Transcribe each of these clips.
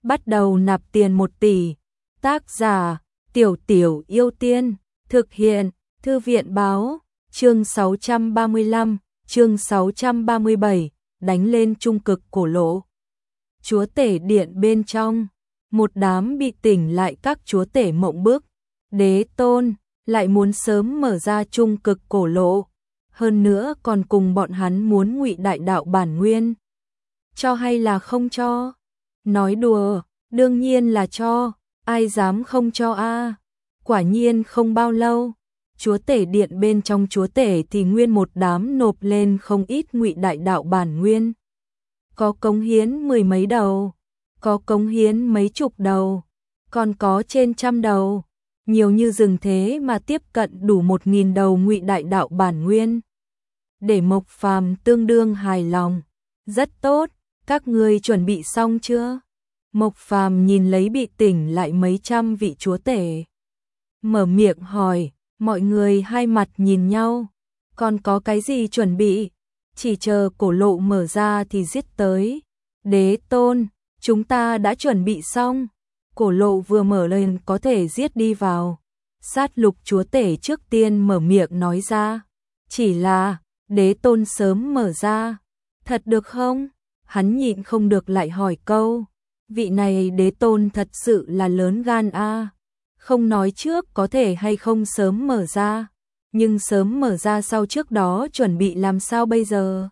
bắt đầu nạp tiền 1 tỷ. Tác giả, Tiểu Tiểu Yêu Tiên, thực hiện, Thư viện báo, chương 635, chương 637, đánh lên trung cực cổ lộ. Chúa tể điện bên trong, một đám bị tỉnh lại các chúa tể mộng bức, Đế Tôn lại muốn sớm mở ra trung cực cổ lộ, hơn nữa còn cùng bọn hắn muốn ngụy đại đạo bản nguyên. Cho hay là không cho? Nói đùa, đương nhiên là cho, ai dám không cho a? Quả nhiên không bao lâu, chúa tể điện bên trong chúa tể thì nguyên một đám nộp lên không ít ngụy đại đạo bản nguyên. Có cống hiến 10 mấy đầu, có cống hiến mấy chục đầu, còn có trên 100 đầu, nhiều như rừng thế mà tiếp cận đủ 1000 đầu ngụy đại đạo bản nguyên. Để Mộc Phàm tương đương hài lòng, rất tốt, các ngươi chuẩn bị xong chưa? Mộc Phàm nhìn lấy bị tỉnh lại mấy trăm vị chúa tể, mở miệng hỏi, mọi người hai mặt nhìn nhau, còn có cái gì chuẩn bị? Chỉ chờ cổ lộ mở ra thì giết tới. Đế Tôn, chúng ta đã chuẩn bị xong, cổ lộ vừa mở lên có thể giết đi vào. Sát lục chúa tể trước tiên mở miệng nói ra, chỉ là Đế Tôn sớm mở ra, thật được không? Hắn nhịn không được lại hỏi câu, vị này Đế Tôn thật sự là lớn gan a, không nói trước có thể hay không sớm mở ra, nhưng sớm mở ra sau trước đó chuẩn bị làm sao bây giờ?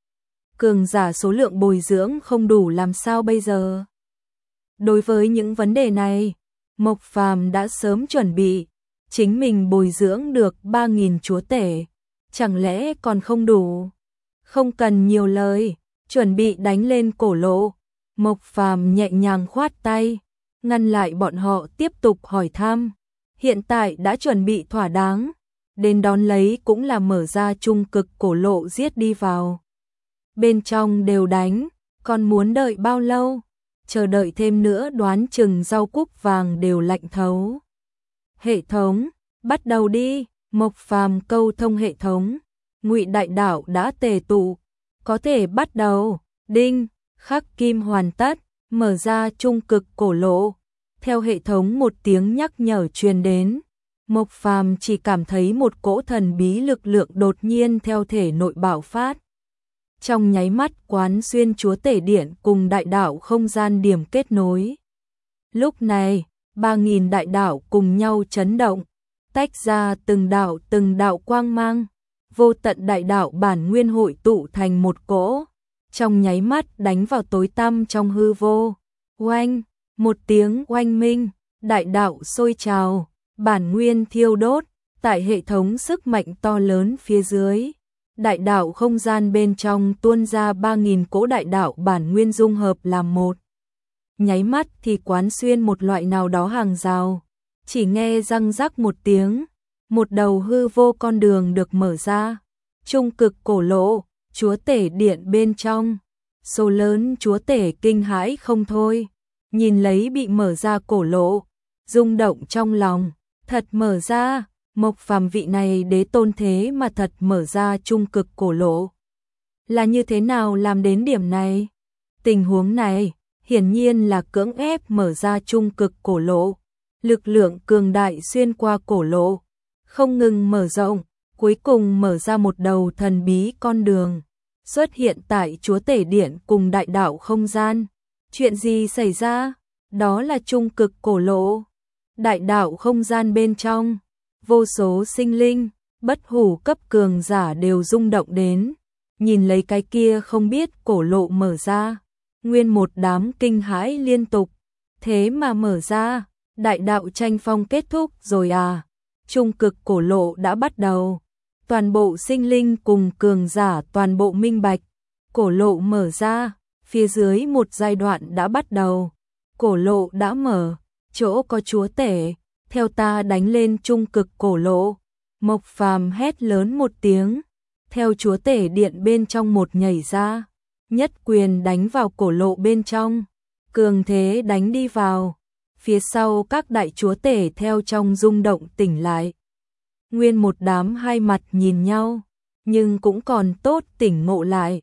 Cường giả số lượng bồi dưỡng không đủ làm sao bây giờ? Đối với những vấn đề này, Mộc Phàm đã sớm chuẩn bị, chính mình bồi dưỡng được 3000 chúa tể, chẳng lẽ còn không đủ? Không cần nhiều lời, chuẩn bị đánh lên cổ lộ. Mộc Phàm nhẹ nhàng khoát tay, ngăn lại bọn họ tiếp tục hỏi thăm. Hiện tại đã chuẩn bị thỏa đáng, đến đón lấy cũng là mở ra trung cực cổ lộ giết đi vào. Bên trong đều đánh, còn muốn đợi bao lâu? Chờ đợi thêm nữa đoán chừng rau cúc vàng đều lạnh thấu. Hệ thống, bắt đầu đi. Mộc Phàm câu thông hệ thống, ngụy đại đạo đã tề tụ, có thể bắt đầu. Đinh, khắc kim hoàn tất, mở ra trung cực cổ lộ. Theo hệ thống một tiếng nhắc nhở truyền đến, Mộc Phàm chỉ cảm thấy một cỗ thần bí lực lượng đột nhiên theo thể nội bạo phát. Trong nháy mắt quán xuyên chúa tể điện cùng đại đạo không gian điểm kết nối. Lúc này, 3000 đại đạo cùng nhau chấn động, tách ra từng đạo quang mang, vô tận đại đạo bản nguyên hội tụ thành một cỗ, trong nháy mắt đánh vào tối tăm trong hư vô. Oanh, một tiếng oanh minh, đại đạo sôi trào, bản nguyên thiêu đốt, tại hệ thống sức mạnh to lớn phía dưới. Đại đạo không gian bên trong tuôn ra 3000 cỗ đại đạo bản nguyên dung hợp làm một. Nháy mắt thì quán xuyên một loại nào đó hàng rào, chỉ nghe răng rắc một tiếng, một đầu hư vô con đường được mở ra. Trung cực cổ lộ, chúa tể điện bên trong, số lớn chúa tể kinh hãi không thôi, nhìn lấy bị mở ra cổ lộ, rung động trong lòng, thật mở ra. Mộc Phàm vị này Đế Tôn thế mà thật mở ra trung cực cổ lộ. Là như thế nào làm đến điểm này? Tình huống này, hiển nhiên là cưỡng ép mở ra trung cực cổ lộ. Lực lượng cường đại xuyên qua cổ lộ, không ngừng mở rộng, cuối cùng mở ra một đầu thần bí con đường, xuất hiện tại chúa tể điện cùng đại đạo không gian. Chuyện gì xảy ra? Đó là trung cực cổ lộ. Đại đạo không gian bên trong, vô số sinh linh, bất hủ cấp cường giả đều rung động đến, nhìn lấy cái kia không biết cổ lộ mở ra, nguyên một đám kinh hãi liên tục. Thế mà mở ra, đại đạo tranh phong kết thúc rồi à? Trung cực cổ lộ đã bắt đầu. Toàn bộ sinh linh cùng cường giả toàn bộ minh bạch, cổ lộ mở ra, phía dưới một giai đoạn đã bắt đầu. Cổ lộ đã mở, chỗ có chúa tể, theo ta đánh lên trung cực cổ lộ. Mộc Phàm hét lớn một tiếng, theo chúa tể điện bên trong một nhảy ra, nhất quyền đánh vào cổ lộ bên trong, cường thế đánh đi vào. Phía sau các đại chúa tể theo trong rung động tỉnh lại. Nguyên một đám hai mặt nhìn nhau, nhưng cũng còn tốt tỉnh ngộ lại.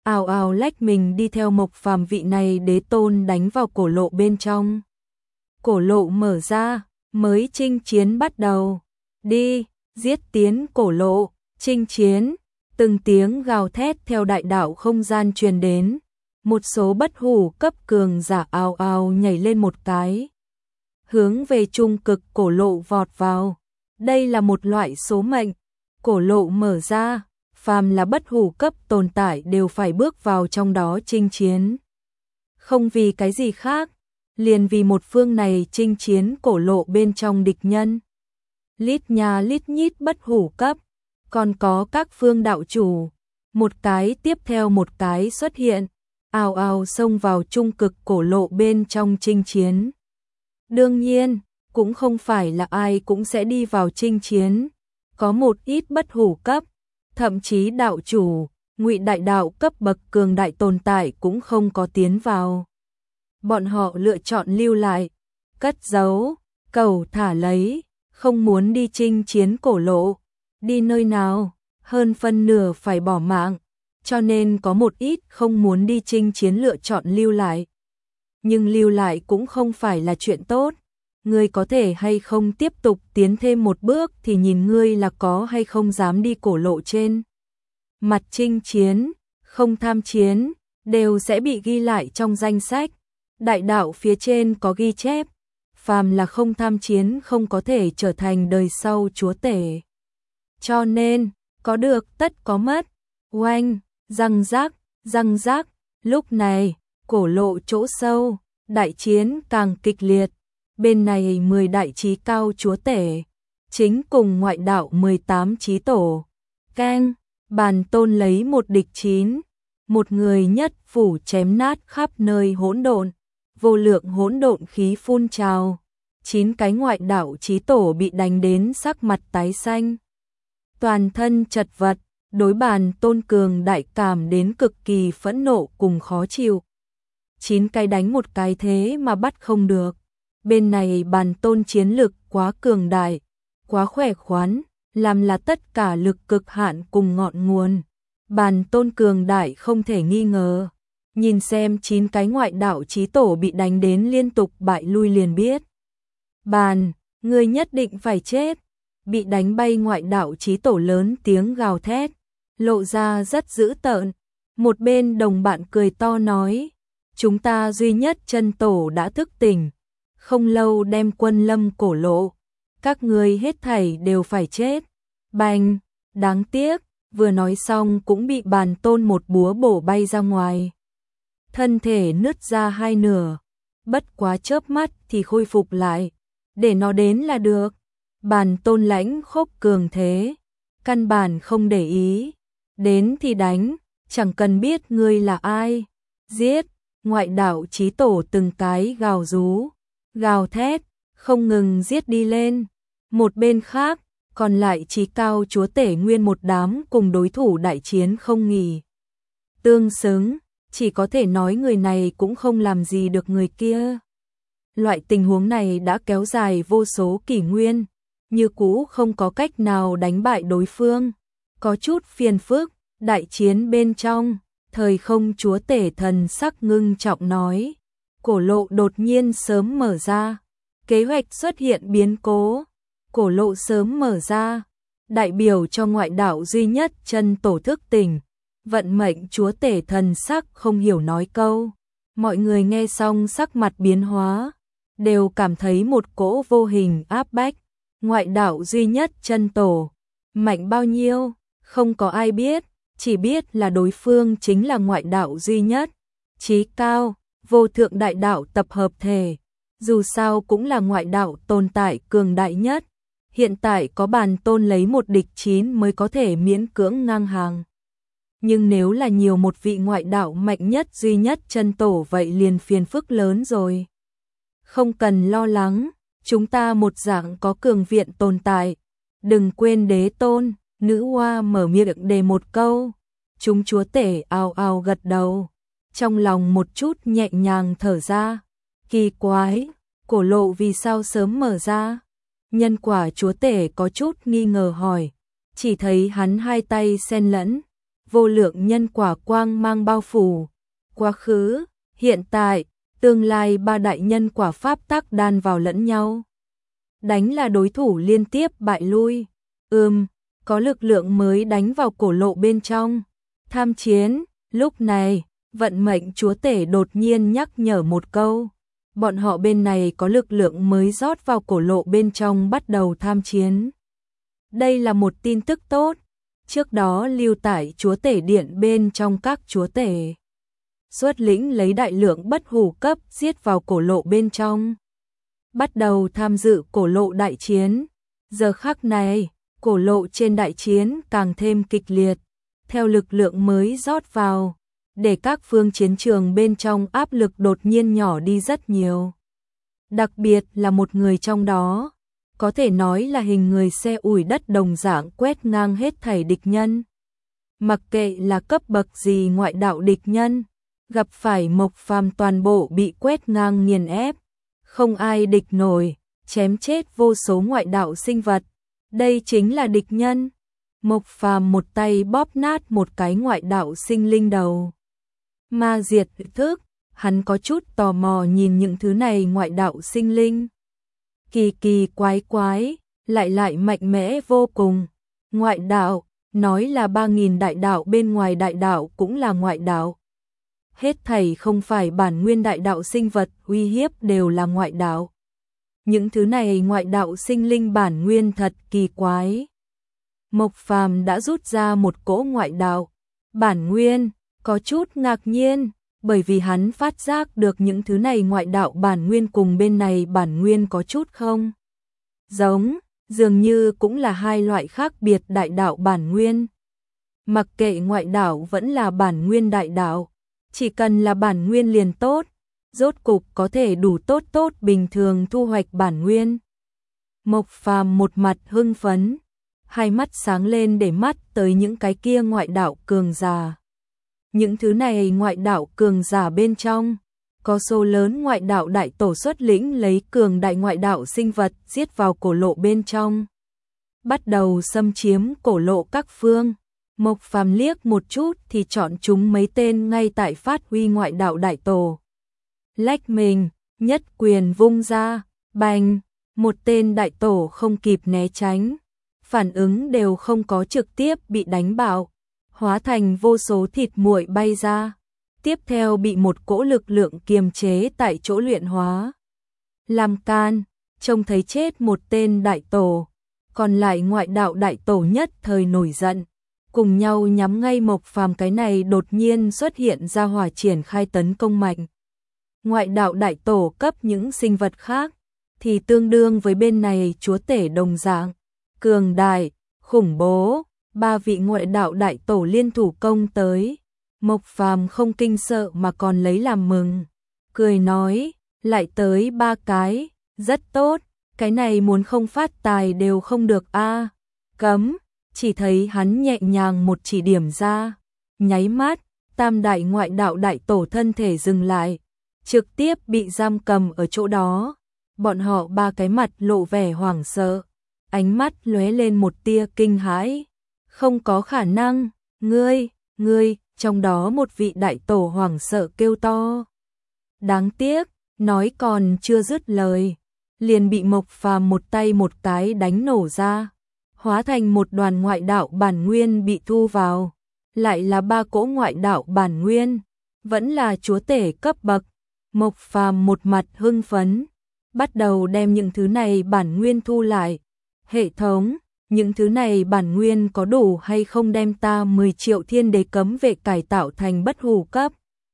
ào ào lách mình đi theo Mộc Phàm vị này đế tôn đánh vào cổ lộ bên trong. Cổ lộ mở ra, mới chinh chiến bắt đầu. Đi, giết tiến cổ lộ, chinh chiến. Từng tiếng gào thét theo đại đạo không gian truyền đến. Một số bất hủ cấp cường giả ào ào nhảy lên một cái. Hướng về trung cực cổ lộ vọt vào. Đây là một loại số mệnh. Cổ lộ mở ra, phàm là bất hủ cấp tồn tại đều phải bước vào trong đó chinh chiến. Không vì cái gì khác, liền vì một phương này chinh chiến cổ lộ bên trong địch nhân. Lít nhà lít nhít bất hủ cấp, còn có các phương đạo chủ, một cái tiếp theo một cái xuất hiện, ào ào xông vào trung cực cổ lộ bên trong chinh chiến. Đương nhiên, cũng không phải là ai cũng sẽ đi vào chinh chiến, có một ít bất hủ cấp, thậm chí đạo chủ, ngụy đại đạo cấp bậc cường đại tồn tại cũng không có tiến vào. Bọn họ lựa chọn lưu lại, cất giấu, cầu thả lấy, không muốn đi chinh chiến cổ lộ. Đi nơi nào, hơn phân nửa phải bỏ mạng, cho nên có một ít không muốn đi chinh chiến lựa chọn lưu lại. Nhưng lưu lại cũng không phải là chuyện tốt, ngươi có thể hay không tiếp tục tiến thêm một bước thì nhìn ngươi là có hay không dám đi cổ lộ trên. Mặt chinh chiến, không tham chiến, đều sẽ bị ghi lại trong danh sách. Đại đạo phía trên có ghi chép, phàm là không tham chiến không có thể trở thành đời sau chúa tể. Cho nên, có được tất có mất. Oanh, răng rác, lúc này, cổ lộ chỗ sâu, đại chiến càng kịch liệt. Bên này 10 đại chí cao chúa tể, chính cùng ngoại đạo 18 chí tổ. Keng, bàn tôn lấy một địch 9, một người nhất phủ chém nát khắp nơi hỗn độn, vô lượng hỗn độn khí phun trào. 9 cái ngoại đạo chí tổ bị đánh đến sắc mặt tái xanh. Toàn thân chật vật, đối bàn tôn cường đại cảm đến cực kỳ phẫn nộ cùng khó chịu. 9 cái đánh một cái thế mà bắt không được. Bên này bàn tôn chiến lực quá cường đại, quá khỏe khoắn, làm là tất cả lực cực hạn cùng ngọn nguồn. Bàn tôn cường đại không thể nghi ngờ. Nhìn xem 9 cái ngoại đạo chí tổ bị đánh đến liên tục bại lui liền biết. Bàn, ngươi nhất định phải chết. Bị đánh bay ngoại đạo chí tổ lớn tiếng gào thét, lộ ra rất dữ tợn. Một bên đồng bạn cười to nói, chúng ta duy nhất chân tổ đã thức tỉnh, không lâu đem quân lâm cổ lộ, các ngươi hết thảy đều phải chết. Bành, đáng tiếc, vừa nói xong cũng bị bàn tôn một búa bổ bay ra ngoài. Thân thể nứt ra hai nửa, bất quá chớp mắt thì khôi phục lại, để nó đến là được. Bàn tôn lãnh khốc cường thế, căn bản không để ý, đến thì đánh, chẳng cần biết ngươi là ai. Giết, ngoại đạo chí tổ từng cái gào rú, gào thét, không ngừng giết đi lên. Một bên khác, còn lại chí cao chúa tể nguyên một đám cùng đối thủ đại chiến không nghỉ. Tương xứng, chỉ có thể nói người này cũng không làm gì được người kia. Loại tình huống này đã kéo dài vô số kỷ nguyên, như cũ không có cách nào đánh bại đối phương. Có chút phiền phức, đại chiến bên trong, thời không chúa tể thần sắc ngưng trọng nói. Cổ lộ đột nhiên sớm mở ra, kế hoạch xuất hiện biến cố. Cổ lộ sớm mở ra, đại biểu cho ngoại đạo duy nhất chân tổ thức tỉnh. Vận mệnh chúa tể thần sắc không hiểu nói câu. Mọi người nghe xong sắc mặt biến hóa, đều cảm thấy một cỗ vô hình áp bách. Ngoại đạo duy nhất chân tổ, mạnh bao nhiêu, không có ai biết, chỉ biết là đối phương chính là ngoại đạo duy nhất. Chí cao, vô thượng đại đạo tập hợp thể, dù sao cũng là ngoại đạo tồn tại cường đại nhất. Hiện tại có bàn tôn lấy một địch 9 mới có thể miễn cưỡng ngang hàng. Nhưng nếu là nhiều một vị ngoại đạo mạnh nhất duy nhất chân tổ vậy liền phiền phức lớn rồi. Không cần lo lắng, chúng ta một dạng có cường viện tồn tại. Đừng quên đế tôn, nữ hoa mở miệng đề một câu. Chúng chúa tể ào ào gật đầu. Trong lòng một chút nhẹ nhàng thở ra. Kỳ quái, cổ lộ vì sao sớm mở ra? Nhân quả chúa tể có chút nghi ngờ hỏi. Chỉ thấy hắn hai tay xen lẫn, vô lượng nhân quả quang mang bao phủ. Quá khứ, hiện tại, tương lai ba đại nhân quả pháp tắc đan vào lẫn nhau. Đánh là đối thủ liên tiếp bại lui. Có lực lượng mới đánh vào cổ lộ bên trong. Tham chiến, lúc này, vận mệnh chúa tể đột nhiên nhắc nhở một câu. Bọn họ bên này có lực lượng mới rót vào cổ lộ bên trong bắt đầu tham chiến. Đây là một tin tức tốt. Trước đó lưu tải chúa tể điện bên trong các chúa tể. Xuất lĩnh lấy đại lượng bất hủ cấp giết vào cổ lộ bên trong. Bắt đầu tham dự cổ lộ đại chiến. Giờ khắc này, cổ lộ trên đại chiến càng thêm kịch liệt. Theo lực lượng mới rót vào, để các phương chiến trường bên trong áp lực đột nhiên nhỏ đi rất nhiều. Đặc biệt là một người trong đó, có thể nói là hình người xe ủi đất đồng dạng quét ngang hết thảy địch nhân. Mặc kệ là cấp bậc gì ngoại đạo địch nhân, gặp phải Mộc Phàm toàn bộ bị quét ngang nghiền ép, không ai địch nổi, chém chết vô số ngoại đạo sinh vật. Đây chính là địch nhân. Mộc Phàm một tay bóp nát một cái ngoại đạo sinh linh đầu. Ma diệt thức, hắn có chút tò mò nhìn những thứ này ngoại đạo sinh linh. Kỳ kỳ quái quái, lại mạnh mẽ vô cùng. Ngoại đạo, nói là 3.000 đại đạo bên ngoài đại đạo cũng là ngoại đạo. Hết thảy không phải bản nguyên đại đạo sinh vật uy hiếp đều là ngoại đạo. Những thứ này ngoại đạo sinh linh bản nguyên thật kỳ quái. Mộc Phàm đã rút ra một cỗ ngoại đạo bản nguyên, có chút ngạc nhiên, bởi vì hắn phát giác được những thứ này ngoại đạo bản nguyên cùng bên này bản nguyên có chút không giống, dường như cũng là hai loại khác biệt đại đạo bản nguyên. Mặc kệ ngoại đạo vẫn là bản nguyên đại đạo, chỉ cần là bản nguyên liền tốt, rốt cục có thể đủ tốt bình thường thu hoạch bản nguyên. Mộc Phàm một mặt hưng phấn, hai mắt sáng lên để mắt tới những cái kia ngoại đạo cường giả. Những thứ này ngoại đạo cường giả bên trong, có số lớn ngoại đạo đại tổ xuất lĩnh lấy cường đại ngoại đạo sinh vật giết vào cổ lộ bên trong. Bắt đầu xâm chiếm cổ lộ các phương. Mộc Phàm liếc một chút thì chọn chúng mấy tên ngay tại phát huy ngoại đạo đại tổ. Lách mình, nhất quyền vung ra, bành, một tên đại tổ không kịp né tránh. Phản ứng đều không có, trực tiếp bị đánh bạo, hóa thành vô số thịt muội bay ra, tiếp theo bị một cỗ lực lượng kiềm chế tại chỗ luyện hóa. Làm can, trông thấy chết một tên đại tổ, còn lại ngoại đạo đại tổ nhất thời nổi giận, cùng nhau nhắm ngay Mộc Phàm cái này đột nhiên xuất hiện ra hỏa triển khai tấn công mạnh. Ngoại đạo đại tổ cấp những sinh vật khác, thì tương đương với bên này chúa tể đồng dạng. Cường đại, khủng bố, ba vị ngoại đạo đại tổ liên thủ công tới. Mộc Phàm không kinh sợ mà còn lấy làm mừng. Cười nói, lại tới 3 cái, rất tốt, cái này muốn không phát tài đều không được a. Cấm, chỉ thấy hắn nhẹ nhàng một chỉ điểm ra. Nháy mắt, tam đại ngoại đạo đại tổ thân thể dừng lại, trực tiếp bị giam cầm ở chỗ đó. Bọn họ 3 cái mặt lộ vẻ hoảng sợ. Ánh mắt lóe lên một tia kinh hãi. Không có khả năng, ngươi, trong đó một vị đại tổ hoảng sợ kêu to. Đáng tiếc, nói còn chưa dứt lời, liền bị Mộc Phàm một tay một cái đánh nổ ra, hóa thành một đoàn ngoại đạo bản nguyên bị thu vào. Lại là 3 cỗ ngoại đạo bản nguyên, vẫn là chúa tể cấp bậc. Mộc Phàm một mặt hưng phấn, bắt đầu đem những thứ này bản nguyên thu lại. Hệ thống, những thứ này bản nguyên có đủ hay không đem ta 10 triệu thiên đế cấm vệ cải tạo thành bất hủ cấp?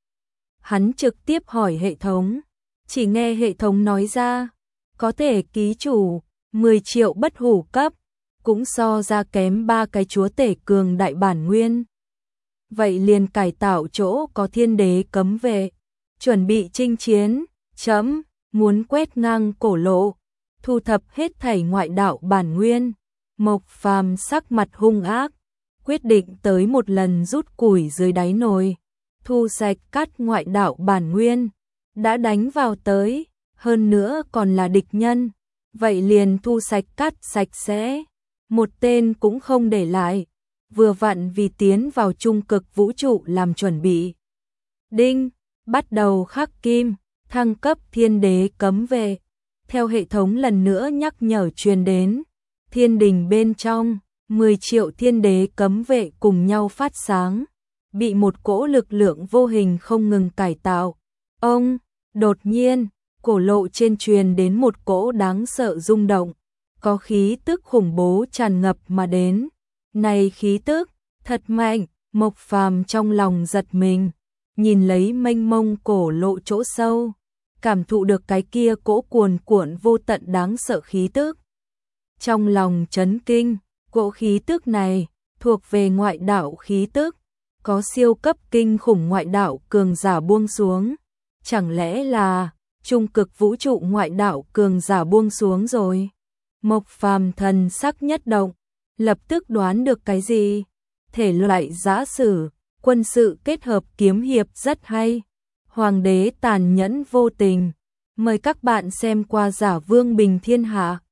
Hắn trực tiếp hỏi hệ thống, chỉ nghe hệ thống nói ra, có thể ký chủ, 10 triệu bất hủ cấp, cũng so ra kém 3 cái chúa tể cường đại bản nguyên. Vậy liền cải tạo chỗ có thiên đế cấm vệ, chuẩn bị chinh chiến, chấm, muốn quét ngang cổ lộ. Thu thập hết thảy ngoại đạo bản nguyên. Mộc Phàm sắc mặt hung ác, quyết định tới một lần rút củi dưới đáy nồi, thu sạch cắt ngoại đạo bản nguyên. Đã đánh vào tới, hơn nữa còn là địch nhân, vậy liền thu sạch cắt sạch sẽ, một tên cũng không để lại. vừa vặn vì tiến vào trung cực vũ trụ làm chuẩn bị. Đinh, bắt đầu khắc kim, thăng cấp thiên đế cấm vệ. Theo hệ thống lần nữa nhắc nhở truyền đến, thiên đình bên trong, 10 triệu thiên đế cấm vệ cùng nhau phát sáng, bị một cỗ lực lượng vô hình không ngừng cải tạo. Đột nhiên, cổ lộ trên truyền đến một cỗ đáng sợ rung động, có khí tức khủng bố tràn ngập mà đến. Này khí tức, thật mạnh, Mộc Phàm trong lòng giật mình, nhìn lấy mênh mông cổ lộ chỗ sâu, cảm thụ được cái kia cỗ cuồn cuộn vô tận đáng sợ khí tức. Trong lòng chấn kinh, cỗ khí tức này thuộc về ngoại đạo khí tức, có siêu cấp kinh khủng ngoại đạo cường giả buông xuống. Chẳng lẽ là trung cực vũ trụ ngoại đạo cường giả buông xuống rồi? Mộc Phàm thần sắc nhất động, lập tức đoán được cái gì. Thể loại giã sử, quân sự kết hợp kiếm hiệp rất hay. Hoàng đế tàn nhẫn vô tình. Mời các bạn xem qua Giả Vương Bình Thiên Hạ.